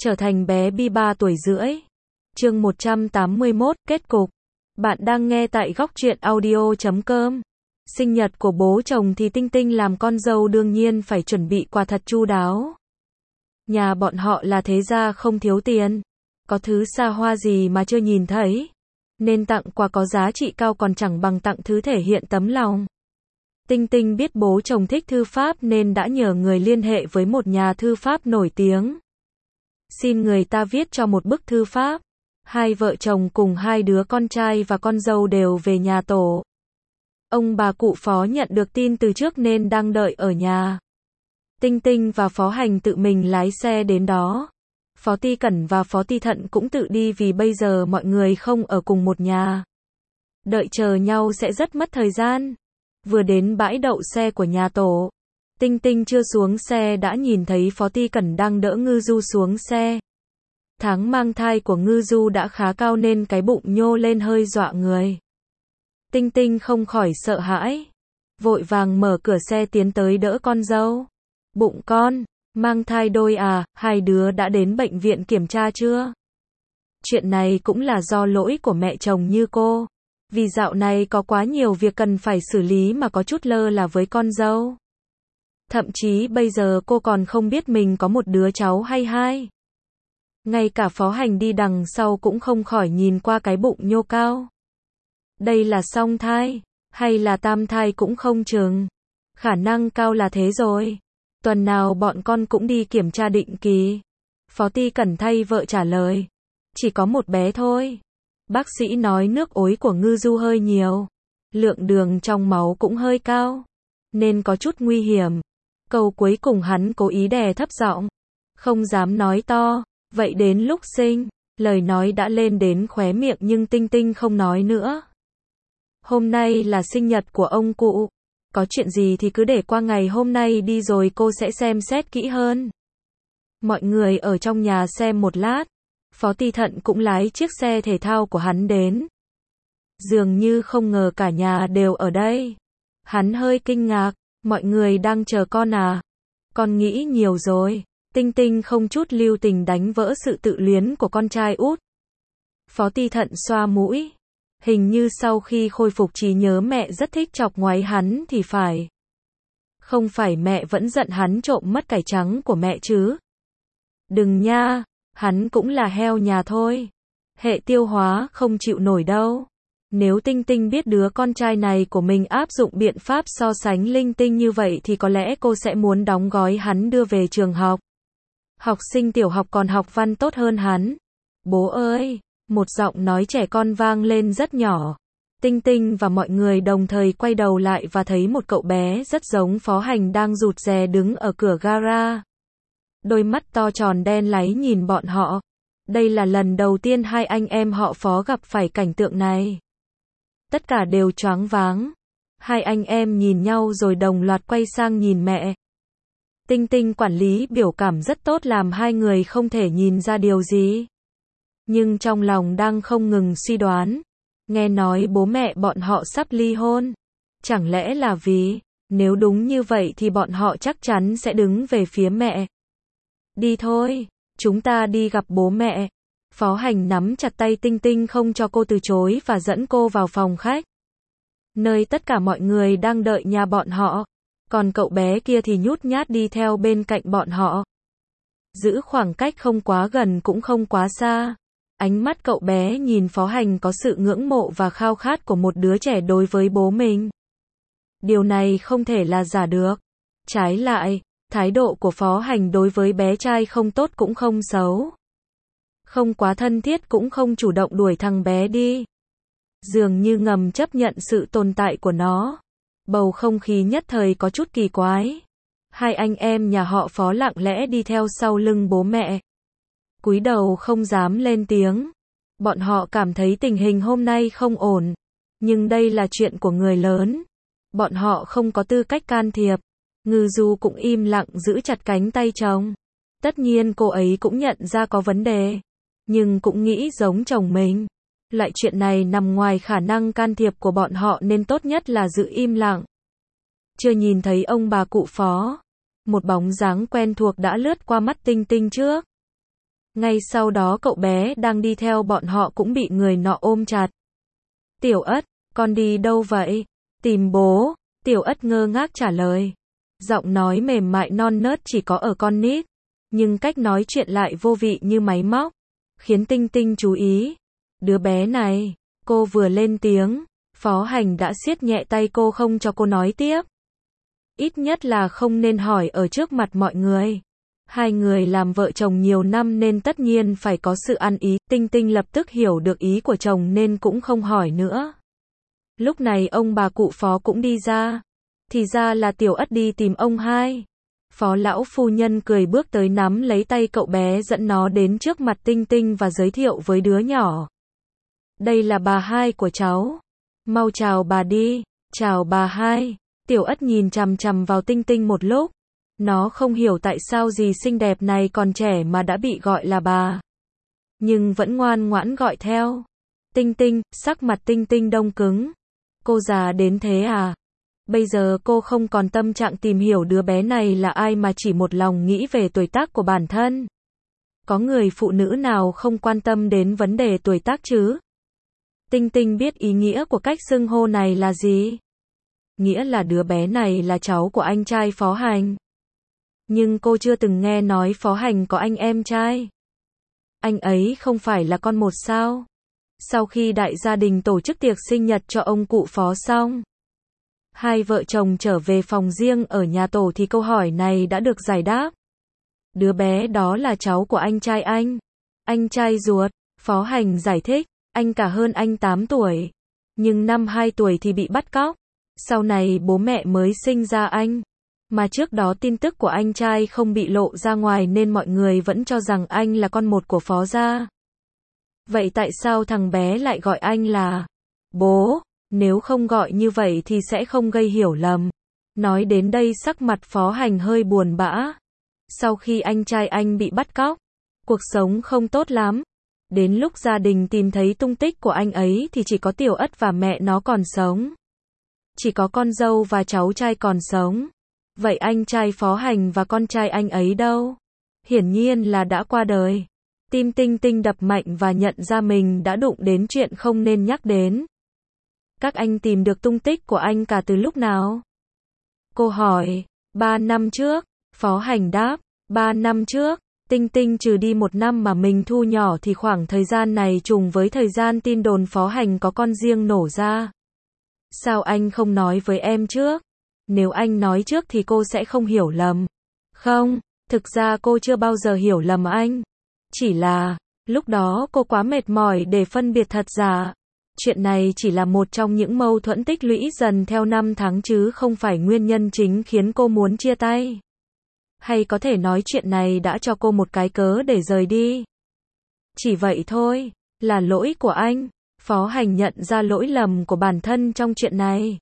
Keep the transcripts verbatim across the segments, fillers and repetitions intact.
trở thành bé Bi ba tuổi rưỡi. Chương một trăm tám mươi mốt, kết cục. Bạn đang nghe tại góc truyện audio chấm com. Sinh nhật của bố chồng thì Tinh Tinh làm con dâu đương nhiên phải chuẩn bị quà thật chu đáo. Nhà bọn họ là thế gia không thiếu tiền, có thứ xa hoa gì mà chưa nhìn thấy, nên tặng quà có giá trị cao còn chẳng bằng tặng thứ thể hiện tấm lòng. Tinh Tinh biết bố chồng thích thư pháp nên đã nhờ người liên hệ với một nhà thư pháp nổi tiếng. Xin người ta viết cho một bức thư pháp. Hai vợ chồng cùng hai đứa con trai và con dâu đều về nhà tổ. Ông bà cụ Phó nhận được tin từ trước nên đang đợi ở nhà. Tinh Tinh và Phó Hành tự mình lái xe đến đó. Phó Ti Cẩn và Phó Ti Thận cũng tự đi vì bây giờ mọi người không ở cùng một nhà. Đợi chờ nhau sẽ rất mất thời gian. Vừa đến bãi đậu xe của nhà tổ, Tinh Tinh chưa xuống xe đã nhìn thấy Phó Ti Cẩn đang đỡ Ngư Du xuống xe. Tháng mang thai của Ngư Du đã khá cao nên cái bụng nhô lên hơi dọa người. Tinh Tinh không khỏi sợ hãi, vội vàng mở cửa xe tiến tới đỡ con dâu. Bụng con, mang thai đôi à, hai đứa đã đến bệnh viện kiểm tra chưa? Chuyện này cũng là do lỗi của mẹ chồng như cô. Vì dạo này có quá nhiều việc cần phải xử lý mà có chút lơ là với con dâu. Thậm chí bây giờ cô còn không biết mình có một đứa cháu hay hai. Ngay cả Phó Hành đi đằng sau cũng không khỏi nhìn qua cái bụng nhô cao. Đây là song thai, hay là tam thai cũng không chừng. Khả năng cao là thế rồi. Tuần nào bọn con cũng đi kiểm tra định kỳ. Phó Ti Cẩn thay vợ trả lời. Chỉ có một bé thôi. Bác sĩ nói nước ối của Ngư Du hơi nhiều. Lượng đường trong máu cũng hơi cao. Nên có chút nguy hiểm. Câu cuối cùng hắn cố ý đè thấp giọng. Không dám nói to. Vậy đến lúc sinh, lời nói đã lên đến khóe miệng nhưng Tinh Tinh không nói nữa. Hôm nay là sinh nhật của ông cụ. Có chuyện gì thì cứ để qua ngày hôm nay đi rồi cô sẽ xem xét kỹ hơn. Mọi người ở trong nhà xem một lát. Phó Ti Thận cũng lái chiếc xe thể thao của hắn đến. Dường như không ngờ cả nhà đều ở đây. Hắn hơi kinh ngạc. Mọi người đang chờ con à? Con nghĩ nhiều rồi. Tinh Tinh không chút lưu tình đánh vỡ sự tự luyến của con trai út. Phó Ti Thận xoa mũi. Hình như sau khi khôi phục trí nhớ mẹ rất thích chọc ngoáy hắn thì phải. Không phải mẹ vẫn giận hắn trộm mất cải trắng của mẹ chứ? Đừng nha, hắn cũng là heo nhà thôi. Hệ tiêu hóa không chịu nổi đâu. Nếu Tinh Tinh biết đứa con trai này của mình áp dụng biện pháp so sánh linh tinh như vậy thì có lẽ cô sẽ muốn đóng gói hắn đưa về trường học. Học sinh tiểu học còn học văn tốt hơn hắn. Bố ơi! Một giọng nói trẻ con vang lên rất nhỏ. Tinh Tinh và mọi người đồng thời quay đầu lại và thấy một cậu bé rất giống Phó Hành đang rụt rè đứng ở cửa gara. Đôi mắt to tròn đen láy nhìn bọn họ. Đây là lần đầu tiên hai anh em họ Phó gặp phải cảnh tượng này. Tất cả đều choáng váng. Hai anh em nhìn nhau rồi đồng loạt quay sang nhìn mẹ. Tinh Tinh quản lý biểu cảm rất tốt làm hai người không thể nhìn ra điều gì. Nhưng trong lòng đang không ngừng suy đoán. Nghe nói bố mẹ bọn họ sắp ly hôn. Chẳng lẽ là vì, nếu đúng như vậy thì bọn họ chắc chắn sẽ đứng về phía mẹ. Đi thôi, chúng ta đi gặp bố mẹ. Phó Hành nắm chặt tay Tinh Tinh không cho cô từ chối và dẫn cô vào phòng khách. Nơi tất cả mọi người đang đợi nhà bọn họ. Còn cậu bé kia thì nhút nhát đi theo bên cạnh bọn họ. Giữ khoảng cách không quá gần cũng không quá xa. Ánh mắt cậu bé nhìn Phó Hành có sự ngưỡng mộ và khao khát của một đứa trẻ đối với bố mình. Điều này không thể là giả được. Trái lại, thái độ của Phó Hành đối với bé trai không tốt cũng không xấu. Không quá thân thiết cũng không chủ động đuổi thằng bé đi. Dường như ngầm chấp nhận sự tồn tại của nó. Bầu không khí nhất thời có chút kỳ quái. Hai anh em nhà họ Phó lặng lẽ đi theo sau lưng bố mẹ. Cúi đầu không dám lên tiếng. Bọn họ cảm thấy tình hình hôm nay không ổn. Nhưng đây là chuyện của người lớn. Bọn họ không có tư cách can thiệp. Ngư Du cũng im lặng giữ chặt cánh tay chồng. Tất nhiên cô ấy cũng nhận ra có vấn đề. Nhưng cũng nghĩ giống chồng mình. Loại chuyện này nằm ngoài khả năng can thiệp của bọn họ nên tốt nhất là giữ im lặng. Chưa nhìn thấy ông bà cụ Phó. Một bóng dáng quen thuộc đã lướt qua mắt Tinh Tinh trước. Ngay sau đó cậu bé đang đi theo bọn họ cũng bị người nọ ôm chặt. Tiểu Ất, con đi đâu vậy? Tìm bố. Tiểu Ất ngơ ngác trả lời. Giọng nói mềm mại non nớt chỉ có ở con nít, nhưng cách nói chuyện lại vô vị như máy móc, khiến Tinh Tinh chú ý. Đứa bé này, cô vừa lên tiếng, Phó Hành đã siết nhẹ tay cô không cho cô nói tiếp. Ít nhất là không nên hỏi ở trước mặt mọi người. Hai người làm vợ chồng nhiều năm nên tất nhiên phải có sự ăn ý. Tinh Tinh lập tức hiểu được ý của chồng nên cũng không hỏi nữa. Lúc này ông bà cụ Phó cũng đi ra. Thì ra là Tiểu Ất đi tìm ông hai. Phó lão phu nhân cười bước tới nắm lấy tay cậu bé dẫn nó đến trước mặt Tinh Tinh và giới thiệu với đứa nhỏ. Đây là bà hai của cháu. Mau chào bà đi. Chào bà hai. Tiểu Ất nhìn chằm chằm vào Tinh Tinh một lúc. Nó không hiểu tại sao dì xinh đẹp này còn trẻ mà đã bị gọi là bà. Nhưng vẫn ngoan ngoãn gọi theo. Tinh Tinh, sắc mặt Tinh Tinh đông cứng. Cô già đến thế à? Bây giờ cô không còn tâm trạng tìm hiểu đứa bé này là ai mà chỉ một lòng nghĩ về tuổi tác của bản thân. Có người phụ nữ nào không quan tâm đến vấn đề tuổi tác chứ? Tinh Tinh biết ý nghĩa của cách xưng hô này là gì? Nghĩa là đứa bé này là cháu của anh trai Phó Hành. Nhưng cô chưa từng nghe nói Phó Hành có anh em trai. Anh ấy không phải là con một sao? Sau khi đại gia đình tổ chức tiệc sinh nhật cho ông cụ Phó xong, hai vợ chồng trở về phòng riêng ở nhà tổ thì câu hỏi này đã được giải đáp. Đứa bé đó là cháu của anh trai anh. Anh trai ruột, Phó Hành giải thích, anh cả hơn anh tám tuổi. Nhưng năm hai tuổi thì bị bắt cóc. Sau này bố mẹ mới sinh ra anh. Mà trước đó tin tức của anh trai không bị lộ ra ngoài nên mọi người vẫn cho rằng anh là con một của Phó gia. Vậy tại sao thằng bé lại gọi anh là bố? Nếu không gọi như vậy thì sẽ không gây hiểu lầm. Nói đến đây sắc mặt Phó Hành hơi buồn bã. Sau khi anh trai anh bị bắt cóc, cuộc sống không tốt lắm. Đến lúc gia đình tìm thấy tung tích của anh ấy thì chỉ có Tiểu Ất và mẹ nó còn sống. Chỉ có con dâu và cháu trai còn sống. Vậy anh trai Phó Hành và con trai anh ấy đâu? Hiển nhiên là đã qua đời. Tim Tinh Tinh đập mạnh và nhận ra mình đã đụng đến chuyện không nên nhắc đến. Các anh tìm được tung tích của anh cả từ lúc nào? Cô hỏi. Ba năm trước. Phó Hành đáp. Ba năm trước. Tinh Tinh trừ đi một năm mà mình thu nhỏ thì khoảng thời gian này trùng với thời gian tin đồn Phó Hành có con riêng nổ ra. Sao anh không nói với em trước? Nếu anh nói trước thì cô sẽ không hiểu lầm. Không, thực ra cô chưa bao giờ hiểu lầm anh. Chỉ là, lúc đó cô quá mệt mỏi để phân biệt thật giả. Chuyện này chỉ là một trong những mâu thuẫn tích lũy dần theo năm tháng chứ không phải nguyên nhân chính khiến cô muốn chia tay. Hay có thể nói chuyện này đã cho cô một cái cớ để rời đi. Chỉ vậy thôi, là lỗi của anh. Phó Hành nhận ra lỗi lầm của bản thân trong chuyện này.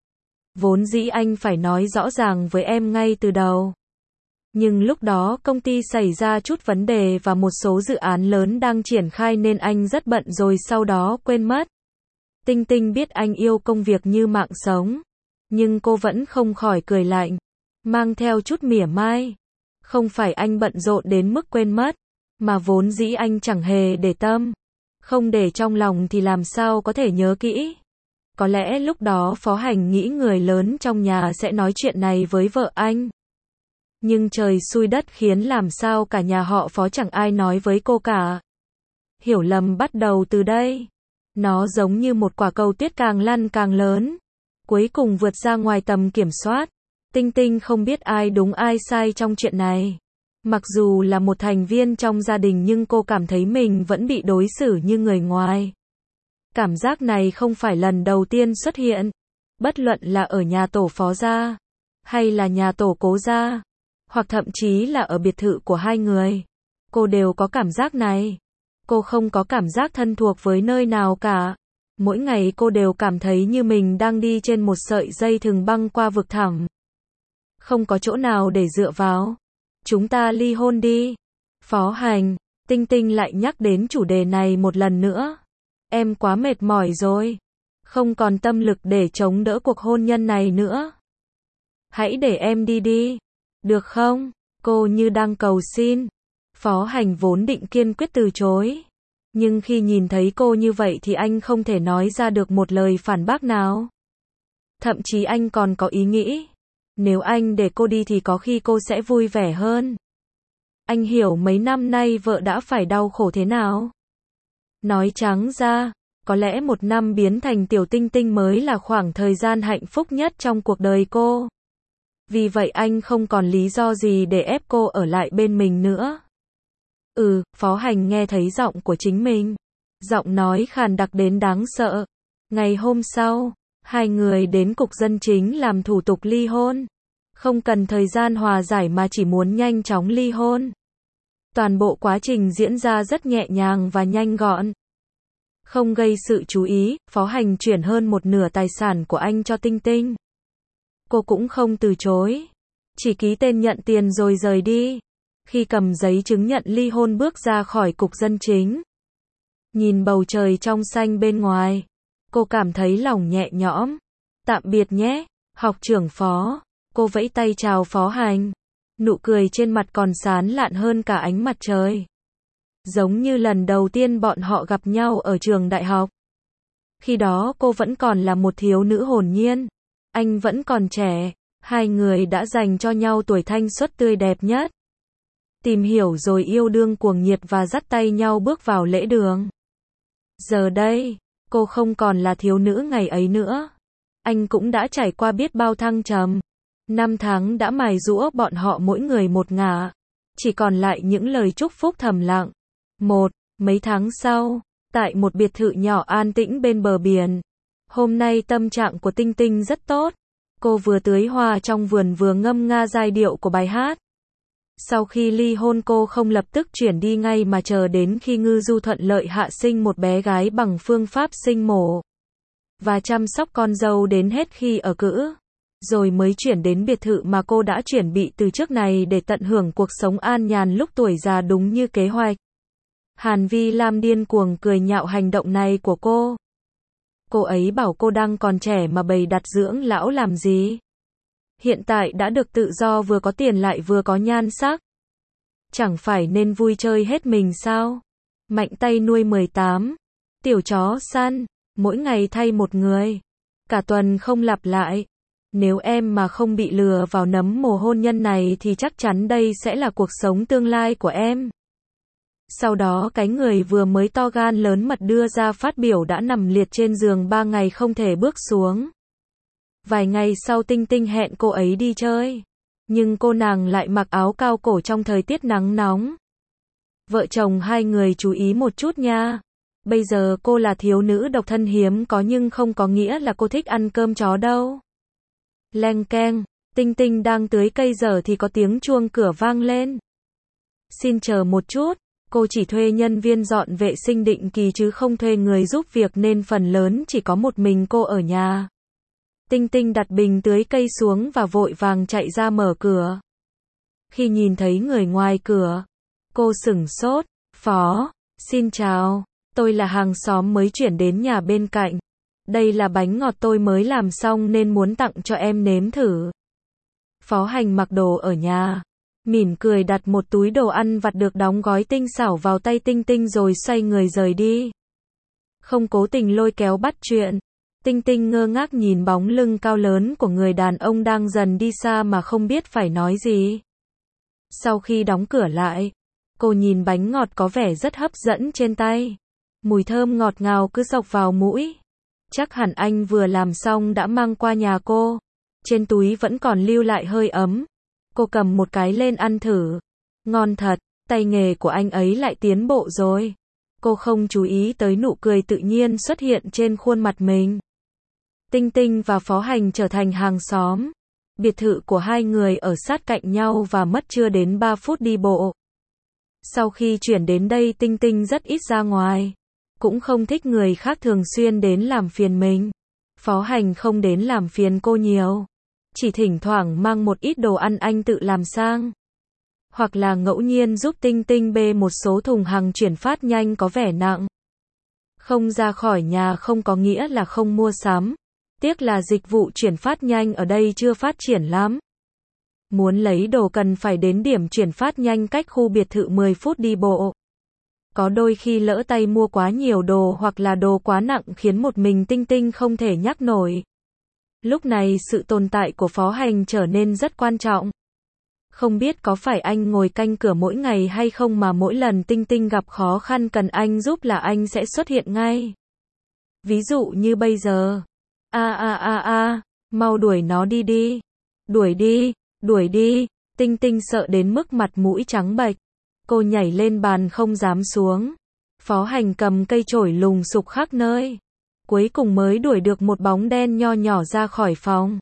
Vốn dĩ anh phải nói rõ ràng với em ngay từ đầu. Nhưng lúc đó công ty xảy ra chút vấn đề và một số dự án lớn đang triển khai nên anh rất bận rồi sau đó quên mất. Tinh Tinh biết anh yêu công việc như mạng sống. Nhưng cô vẫn không khỏi cười lạnh, mang theo chút mỉa mai. Không phải anh bận rộn đến mức quên mất, mà vốn dĩ anh chẳng hề để tâm. Không để trong lòng thì làm sao có thể nhớ kỹ. Có lẽ lúc đó Phó Hành nghĩ người lớn trong nhà sẽ nói chuyện này với vợ anh. Nhưng trời xui đất khiến làm sao cả nhà họ Phó chẳng ai nói với cô cả. Hiểu lầm bắt đầu từ đây. Nó giống như một quả cầu tuyết càng lăn càng lớn. Cuối cùng vượt ra ngoài tầm kiểm soát. Tinh Tinh không biết ai đúng ai sai trong chuyện này. Mặc dù là một thành viên trong gia đình nhưng cô cảm thấy mình vẫn bị đối xử như người ngoài. Cảm giác này không phải lần đầu tiên xuất hiện. Bất luận là ở nhà tổ Phó gia, hay là nhà tổ Cố gia, hoặc thậm chí là ở biệt thự của hai người. Cô đều có cảm giác này. Cô không có cảm giác thân thuộc với nơi nào cả. Mỗi ngày cô đều cảm thấy như mình đang đi trên một sợi dây thừng băng qua vực thẳm. Không có chỗ nào để dựa vào. Chúng ta ly hôn đi. Phó Hành, Tinh Tinh lại nhắc đến chủ đề này một lần nữa. Em quá mệt mỏi rồi. Không còn tâm lực để chống đỡ cuộc hôn nhân này nữa. Hãy để em đi đi. Được không? Cô như đang cầu xin. Phó Hành vốn định kiên quyết từ chối. Nhưng khi nhìn thấy cô như vậy thì anh không thể nói ra được một lời phản bác nào. Thậm chí anh còn có ý nghĩ, nếu anh để cô đi thì có khi cô sẽ vui vẻ hơn. Anh hiểu mấy năm nay vợ đã phải đau khổ thế nào. Nói trắng ra, có lẽ một năm biến thành Tiểu Tinh Tinh mới là khoảng thời gian hạnh phúc nhất trong cuộc đời cô. Vì vậy anh không còn lý do gì để ép cô ở lại bên mình nữa. Ừ, Phó Hành nghe thấy giọng của chính mình. Giọng nói khàn đặc đến đáng sợ. Ngày hôm sau, hai người đến cục dân chính làm thủ tục ly hôn. Không cần thời gian hòa giải mà chỉ muốn nhanh chóng ly hôn. Toàn bộ quá trình diễn ra rất nhẹ nhàng và nhanh gọn. Không gây sự chú ý, Phó Hành chuyển hơn một nửa tài sản của anh cho Tinh Tinh. Cô cũng không từ chối. Chỉ ký tên nhận tiền rồi rời đi. Khi cầm giấy chứng nhận ly hôn bước ra khỏi cục dân chính. Nhìn bầu trời trong xanh bên ngoài. Cô cảm thấy lòng nhẹ nhõm. Tạm biệt nhé, học trưởng Phó. Cô vẫy tay chào Phó Hành. Nụ cười trên mặt còn sán lạn hơn cả ánh mặt trời. Giống như lần đầu tiên bọn họ gặp nhau ở trường đại học. Khi đó cô vẫn còn là một thiếu nữ hồn nhiên. Anh vẫn còn trẻ. Hai người đã dành cho nhau tuổi thanh xuân tươi đẹp nhất. Tìm hiểu rồi yêu đương cuồng nhiệt và dắt tay nhau bước vào lễ đường. Giờ đây, cô không còn là thiếu nữ ngày ấy nữa. Anh cũng đã trải qua biết bao thăng trầm. Năm tháng đã mài giũa bọn họ mỗi người một ngả. Chỉ còn lại những lời chúc phúc thầm lặng. Một, mấy tháng sau, tại một biệt thự nhỏ an tĩnh bên bờ biển. Hôm nay tâm trạng của Tinh Tinh rất tốt. Cô vừa tưới hoa trong vườn vừa ngâm nga giai điệu của bài hát. Sau khi ly hôn cô không lập tức chuyển đi ngay mà chờ đến khi Ngư Du thuận lợi hạ sinh một bé gái bằng phương pháp sinh mổ. Và chăm sóc con dâu đến hết khi ở cữ. Rồi mới chuyển đến biệt thự mà cô đã chuẩn bị từ trước này để tận hưởng cuộc sống an nhàn lúc tuổi già đúng như kế hoạch. Hàn Vi Lam điên cuồng cười nhạo hành động này của cô. Cô ấy bảo cô đang còn trẻ mà bày đặt dưỡng lão làm gì. Hiện tại đã được tự do vừa có tiền lại vừa có nhan sắc. Chẳng phải nên vui chơi hết mình sao? Mạnh tay nuôi mười tám. Tiểu chó săn. Mỗi ngày thay một người. Cả tuần không lặp lại. Nếu em mà không bị lừa vào nấm mồ hôn nhân này thì chắc chắn đây sẽ là cuộc sống tương lai của em. Sau đó cái người vừa mới to gan lớn mật đưa ra phát biểu đã nằm liệt trên giường ba ngày không thể bước xuống. Vài ngày sau Tinh Tinh hẹn cô ấy đi chơi. Nhưng cô nàng lại mặc áo cao cổ trong thời tiết nắng nóng. Vợ chồng hai người chú ý một chút nha. Bây giờ cô là thiếu nữ độc thân hiếm có nhưng không có nghĩa là cô thích ăn cơm chó đâu. Leng keng, Tinh Tinh đang tưới cây dở thì có tiếng chuông cửa vang lên. Xin chờ một chút, cô chỉ thuê nhân viên dọn vệ sinh định kỳ chứ không thuê người giúp việc nên phần lớn chỉ có một mình cô ở nhà. Tinh Tinh đặt bình tưới cây xuống và vội vàng chạy ra mở cửa. Khi nhìn thấy người ngoài cửa, cô sửng sốt. Phó, xin chào, tôi là hàng xóm mới chuyển đến nhà bên cạnh. Đây là bánh ngọt tôi mới làm xong nên muốn tặng cho em nếm thử. Phó Hành mặc đồ ở nhà. Mỉm cười đặt một túi đồ ăn vặt được đóng gói tinh xảo vào tay Tinh Tinh rồi xoay người rời đi. Không cố tình lôi kéo bắt chuyện. Tinh Tinh ngơ ngác nhìn bóng lưng cao lớn của người đàn ông đang dần đi xa mà không biết phải nói gì. Sau khi đóng cửa lại, cô nhìn bánh ngọt có vẻ rất hấp dẫn trên tay. Mùi thơm ngọt ngào cứ xộc vào mũi. Chắc hẳn anh vừa làm xong đã mang qua nhà cô. Trên túi vẫn còn lưu lại hơi ấm. Cô cầm một cái lên ăn thử. Ngon thật, tay nghề của anh ấy lại tiến bộ rồi. Cô không chú ý tới nụ cười tự nhiên xuất hiện trên khuôn mặt mình. Tinh Tinh và Phó Hành trở thành hàng xóm. Biệt thự của hai người ở sát cạnh nhau và mất chưa đến ba phút đi bộ. Sau khi chuyển đến đây Tinh Tinh rất ít ra ngoài. Cũng không thích người khác thường xuyên đến làm phiền mình. Phó Hành không đến làm phiền cô nhiều. Chỉ thỉnh thoảng mang một ít đồ ăn anh tự làm sang. Hoặc là ngẫu nhiên giúp Tinh Tinh bê một số thùng hàng chuyển phát nhanh có vẻ nặng. Không ra khỏi nhà không có nghĩa là không mua sắm. Tiếc là dịch vụ chuyển phát nhanh ở đây chưa phát triển lắm. Muốn lấy đồ cần phải đến điểm chuyển phát nhanh cách khu biệt thự mười phút đi bộ. Có đôi khi lỡ tay mua quá nhiều đồ hoặc là đồ quá nặng khiến một mình Tinh Tinh không thể nhắc nổi. Lúc này sự tồn tại của Phó Hành trở nên rất quan trọng. Không biết có phải anh ngồi canh cửa mỗi ngày hay không mà mỗi lần Tinh Tinh gặp khó khăn cần anh giúp là anh sẽ xuất hiện ngay. Ví dụ như bây giờ. A a a a, mau đuổi nó đi đi. Đuổi đi, đuổi đi. Tinh Tinh sợ đến mức mặt mũi trắng bệch. Cô nhảy lên bàn không dám xuống. Phó Hành cầm cây chổi lùng sục khắp nơi. Cuối cùng mới đuổi được một bóng đen nho nhỏ ra khỏi phòng.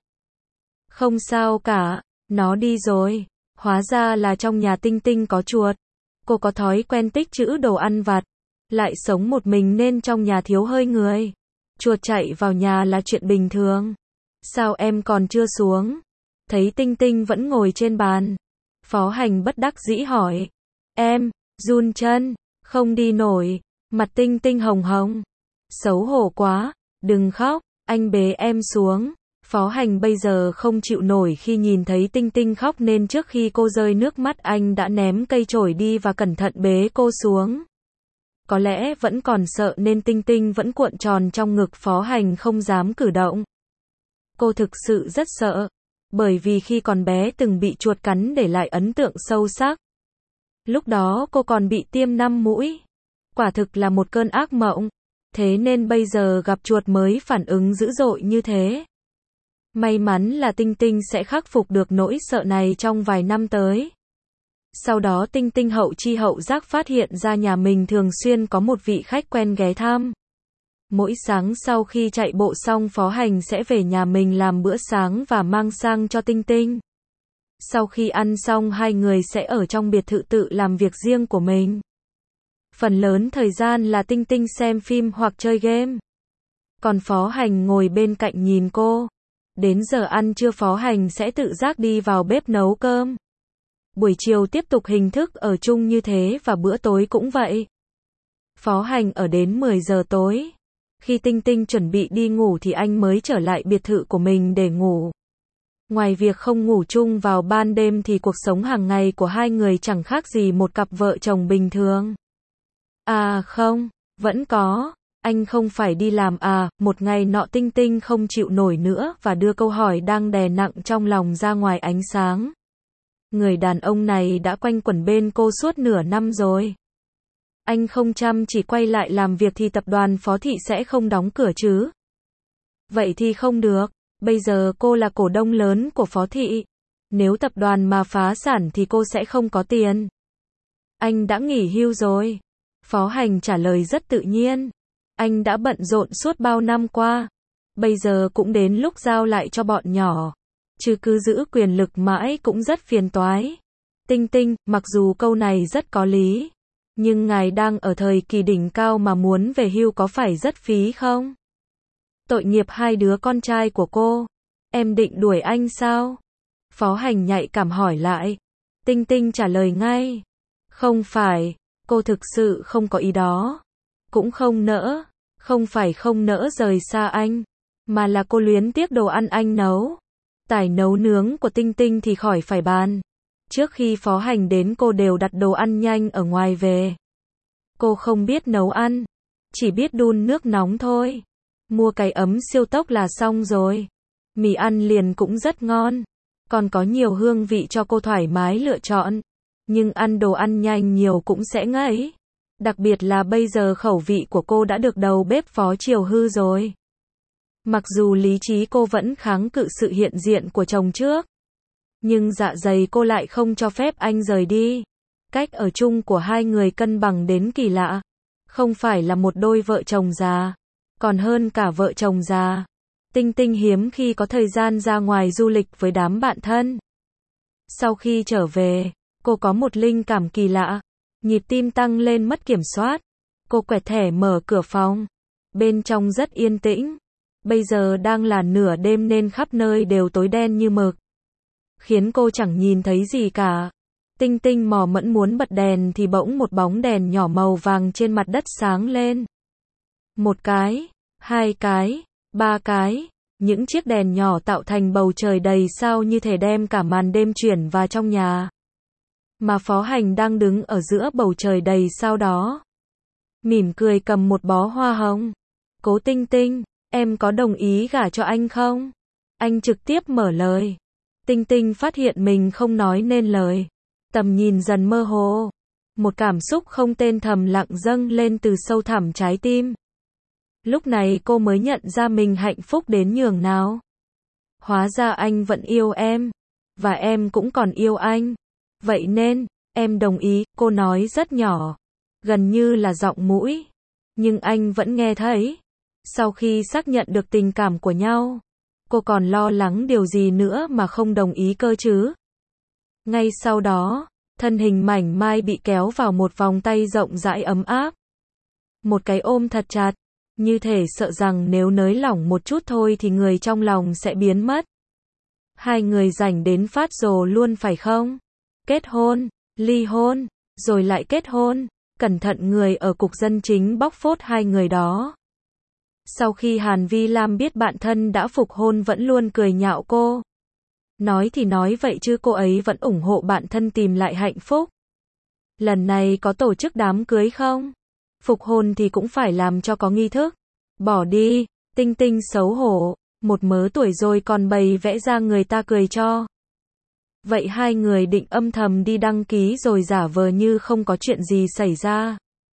Không sao cả, nó đi rồi. Hóa ra là trong nhà Tinh Tinh có chuột. Cô có thói quen tích trữ đồ ăn vặt. Lại sống một mình nên trong nhà thiếu hơi người. Chuột chạy vào nhà là chuyện bình thường. Sao em còn chưa xuống? Thấy Tinh Tinh vẫn ngồi trên bàn. Phó Hành bất đắc dĩ hỏi. Em, run chân, không đi nổi. Mặt Tinh Tinh hồng hồng. Xấu hổ quá, đừng khóc, anh bế em xuống. Phó Hành bây giờ không chịu nổi khi nhìn thấy Tinh Tinh khóc nên trước khi cô rơi nước mắt anh đã ném cây chổi đi và cẩn thận bế cô xuống. Có lẽ vẫn còn sợ nên Tinh Tinh vẫn cuộn tròn trong ngực Phó Hành không dám cử động. Cô thực sự rất sợ, bởi vì khi còn bé từng bị chuột cắn để lại ấn tượng sâu sắc. Lúc đó cô còn bị tiêm năm mũi. Quả thực là một cơn ác mộng. Thế nên bây giờ gặp chuột mới phản ứng dữ dội như thế. May mắn là Tinh Tinh sẽ khắc phục được nỗi sợ này trong vài năm tới. Sau đó Tinh Tinh hậu chi hậu giác phát hiện ra nhà mình thường xuyên có một vị khách quen ghé thăm. Mỗi sáng sau khi chạy bộ xong Phó Hành sẽ về nhà mình làm bữa sáng và mang sang cho Tinh Tinh. Sau khi ăn xong hai người sẽ ở trong biệt thự tự làm việc riêng của mình. Phần lớn thời gian là Tinh Tinh xem phim hoặc chơi game. Còn Phó Hành ngồi bên cạnh nhìn cô. Đến giờ ăn trưa Phó Hành sẽ tự giác đi vào bếp nấu cơm. Buổi chiều tiếp tục hình thức ở chung như thế và bữa tối cũng vậy. Phó Hành ở đến mười giờ tối. Khi Tinh Tinh chuẩn bị đi ngủ thì anh mới trở lại biệt thự của mình để ngủ. Ngoài việc không ngủ chung vào ban đêm thì cuộc sống hàng ngày của hai người chẳng khác gì một cặp vợ chồng bình thường. À không, vẫn có. Anh không phải đi làm à? Một ngày nọ Tinh Tinh không chịu nổi nữa và đưa câu hỏi đang đè nặng trong lòng ra ngoài ánh sáng. Người đàn ông này đã quanh quẩn bên cô suốt nửa năm rồi. Anh không chăm chỉ quay lại làm việc thì tập đoàn Phó Thị sẽ không đóng cửa chứ? Vậy thì không được. Bây giờ cô là cổ đông lớn của Phó Thị. Nếu tập đoàn mà phá sản thì cô sẽ không có tiền. Anh đã nghỉ hưu rồi. Phó Hành trả lời rất tự nhiên. Anh đã bận rộn suốt bao năm qua. Bây giờ cũng đến lúc giao lại cho bọn nhỏ. Chứ cứ giữ quyền lực mãi cũng rất phiền toái. Tinh Tinh, mặc dù câu này rất có lý. Nhưng ngài đang ở thời kỳ đỉnh cao mà muốn về hưu có phải rất phí không? Tội nghiệp hai đứa con trai của cô. Em định đuổi anh sao? Phó Hành nhạy cảm hỏi lại. Tinh Tinh trả lời ngay. Không phải, cô thực sự không có ý đó. Cũng không nỡ, không phải không nỡ rời xa anh. Mà là cô luyến tiếc đồ ăn anh nấu. Tài nấu nướng của Tinh Tinh thì khỏi phải bàn. Trước khi Phó Hành đến cô đều đặt đồ ăn nhanh ở ngoài về. Cô không biết nấu ăn. Chỉ biết đun nước nóng thôi. Mua cái ấm siêu tốc là xong rồi. Mì ăn liền cũng rất ngon. Còn có nhiều hương vị cho cô thoải mái lựa chọn. Nhưng ăn đồ ăn nhanh nhiều cũng sẽ ngấy. Đặc biệt là bây giờ khẩu vị của cô đã được đầu bếp Phó chiều hư rồi. Mặc dù lý trí cô vẫn kháng cự sự hiện diện của chồng trước. Nhưng dạ dày cô lại không cho phép anh rời đi. Cách ở chung của hai người cân bằng đến kỳ lạ. Không phải là một đôi vợ chồng già. Còn hơn cả vợ chồng già. Tinh Tinh hiếm khi có thời gian ra ngoài du lịch với đám bạn thân. Sau khi trở về, cô có một linh cảm kỳ lạ. Nhịp tim tăng lên mất kiểm soát. Cô quẹt thẻ mở cửa phòng. Bên trong rất yên tĩnh. Bây giờ đang là nửa đêm nên khắp nơi đều tối đen như mực. Khiến cô chẳng nhìn thấy gì cả. Tinh Tinh mò mẫm muốn bật đèn thì bỗng một bóng đèn nhỏ màu vàng trên mặt đất sáng lên. Một cái, hai cái, ba cái, Những chiếc đèn nhỏ tạo thành bầu trời đầy sao như thể đem cả màn đêm chuyển vào trong nhà. Mà Phó Hành đang đứng ở giữa bầu trời đầy sao đó. Mỉm cười cầm một bó hoa hồng. Cố Tinh Tinh, em có đồng ý gả cho anh không? Anh trực tiếp mở lời. Tinh Tinh phát hiện mình không nói nên lời. Tầm nhìn dần mơ hồ. Một cảm xúc không tên thầm lặng dâng lên từ sâu thẳm trái tim. Lúc này cô mới nhận ra mình hạnh phúc đến nhường nào. Hóa ra anh vẫn yêu em. Và em cũng còn yêu anh. Vậy nên, em đồng ý, cô nói rất nhỏ. Gần như là giọng mũi. Nhưng anh vẫn nghe thấy. Sau khi xác nhận được tình cảm của nhau, cô còn lo lắng điều gì nữa mà không đồng ý cơ chứ? Ngay sau đó, thân hình mảnh mai bị kéo vào một vòng tay rộng rãi ấm áp. Một cái ôm thật chặt, như thể sợ rằng nếu nới lỏng một chút thôi thì người trong lòng sẽ biến mất. Hai người rảnh đến phát rồ luôn phải không? Kết hôn, ly hôn, rồi lại kết hôn, cẩn thận người ở cục dân chính bóc phốt hai người đó. Sau khi Hàn Vi Lam biết bạn thân đã phục hôn vẫn luôn cười nhạo cô. Nói thì nói vậy chứ cô ấy vẫn ủng hộ bạn thân tìm lại hạnh phúc. Lần này có tổ chức đám cưới không? Phục hôn thì cũng phải làm cho có nghi thức. Bỏ đi, Tinh Tinh xấu hổ, một mớ tuổi rồi còn bày vẽ ra người ta cười cho. Vậy hai người định âm thầm đi đăng ký rồi giả vờ như không có chuyện gì xảy ra.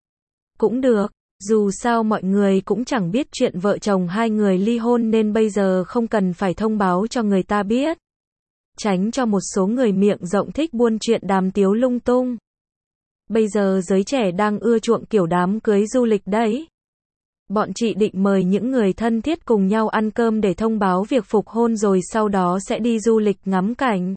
Cũng được, dù sao mọi người cũng chẳng biết chuyện vợ chồng hai người ly hôn nên bây giờ không cần phải thông báo cho người ta biết. Tránh cho một số người miệng rộng thích buôn chuyện đàm tiếu lung tung. Bây giờ giới trẻ đang ưa chuộng kiểu đám cưới du lịch đấy. Bọn chị định mời những người thân thiết cùng nhau ăn cơm để thông báo việc phục hôn rồi sau đó sẽ đi du lịch ngắm cảnh.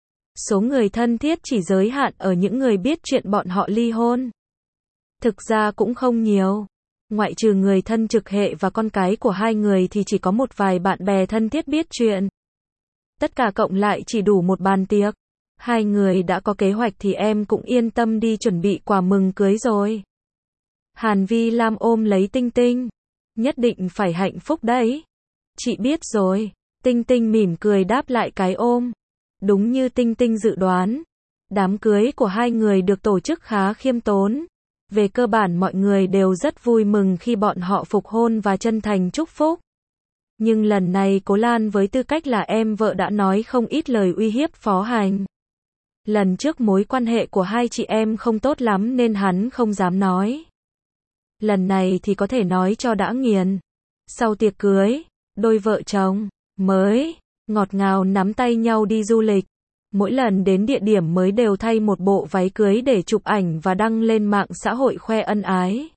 Số người thân thiết chỉ giới hạn ở những người biết chuyện bọn họ ly hôn. Thực ra cũng không nhiều. Ngoại trừ người thân trực hệ và con cái của hai người thì chỉ có một vài bạn bè thân thiết biết chuyện. Tất cả cộng lại chỉ đủ một bàn tiệc. Hai người đã có kế hoạch thì em cũng yên tâm đi chuẩn bị quà mừng cưới rồi. Hàn Vi Lam ôm lấy Tinh Tinh. Nhất định phải hạnh phúc đấy. Chị biết rồi. Tinh Tinh mỉm cười đáp lại cái ôm. Đúng như Tinh Tinh dự đoán. Đám cưới của hai người được tổ chức khá khiêm tốn. Về cơ bản mọi người đều rất vui mừng khi bọn họ phục hôn và chân thành chúc phúc. Nhưng lần này Cố Lan với tư cách là em vợ đã nói không ít lời uy hiếp Phó Hành. Lần trước mối quan hệ của hai chị em không tốt lắm nên hắn không dám nói. Lần này thì có thể nói cho đã nghiền. Sau tiệc cưới, đôi vợ chồng mới ngọt ngào nắm tay nhau đi du lịch. Mỗi lần đến địa điểm mới đều thay một bộ váy cưới để chụp ảnh và đăng lên mạng xã hội khoe ân ái.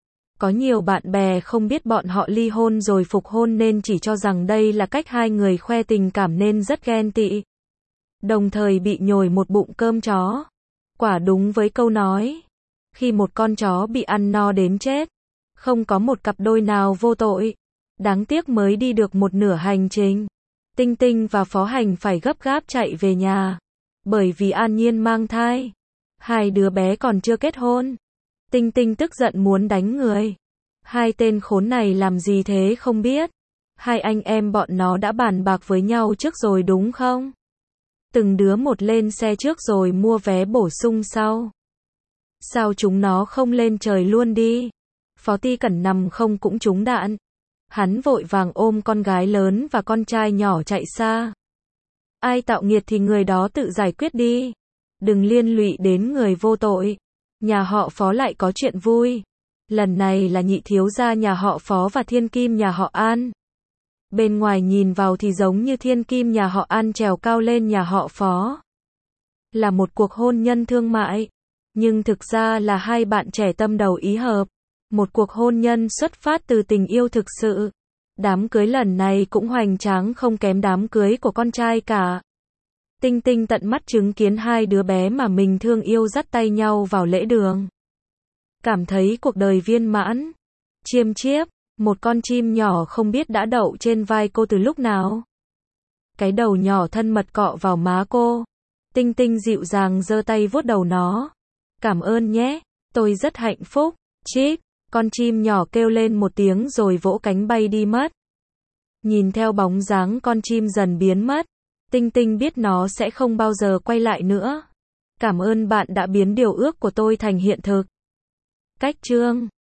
Có nhiều bạn bè không biết bọn họ ly hôn rồi phục hôn nên chỉ cho rằng đây là cách hai người khoe tình cảm nên rất ghen tị. Đồng thời bị nhồi một bụng cơm chó. Quả đúng với câu nói. Khi một con chó bị ăn no đến chết, không có một cặp đôi nào vô tội. Đáng tiếc mới đi được một nửa hành trình. Tinh Tinh và Phó Hành phải gấp gáp chạy về nhà. Bởi vì An Nhiên mang thai. Hai đứa bé còn chưa kết hôn. Tinh Tinh tức giận muốn đánh người. Hai tên khốn này làm gì thế không biết. Hai anh em bọn nó đã bàn bạc với nhau trước rồi đúng không? Từng đứa một lên xe trước rồi mua vé bổ sung sau. Sao chúng nó không lên trời luôn đi? Phó Ti Cẩn nằm không cũng trúng đạn. Hắn vội vàng ôm con gái lớn và con trai nhỏ chạy xa. Ai tạo nghiệt thì người đó tự giải quyết đi. Đừng liên lụy đến người vô tội. Nhà họ Phó lại có chuyện vui. Lần này là nhị thiếu gia nhà họ Phó và thiên kim nhà họ An. Bên ngoài nhìn vào thì giống như thiên kim nhà họ An trèo cao lên nhà họ Phó. Là một cuộc hôn nhân thương mại. Nhưng thực ra là hai bạn trẻ tâm đầu ý hợp. Một cuộc hôn nhân xuất phát từ tình yêu thực sự. Đám cưới lần này cũng hoành tráng không kém đám cưới của con trai cả. Tinh Tinh tận mắt chứng kiến hai đứa bé mà mình thương yêu dắt tay nhau vào lễ đường. Cảm thấy cuộc đời viên mãn. Chiêm chiếp, một con chim nhỏ không biết đã đậu trên vai cô từ lúc nào. Cái đầu nhỏ thân mật cọ vào má cô. Tinh Tinh dịu dàng giơ tay vuốt đầu nó. Cảm ơn nhé, tôi rất hạnh phúc. Chip, con chim nhỏ kêu lên một tiếng rồi vỗ cánh bay đi mất. Nhìn theo bóng dáng con chim dần biến mất, Tinh Tinh biết nó sẽ không bao giờ quay lại nữa. Cảm ơn bạn đã biến điều ước của tôi thành hiện thực. Cách chương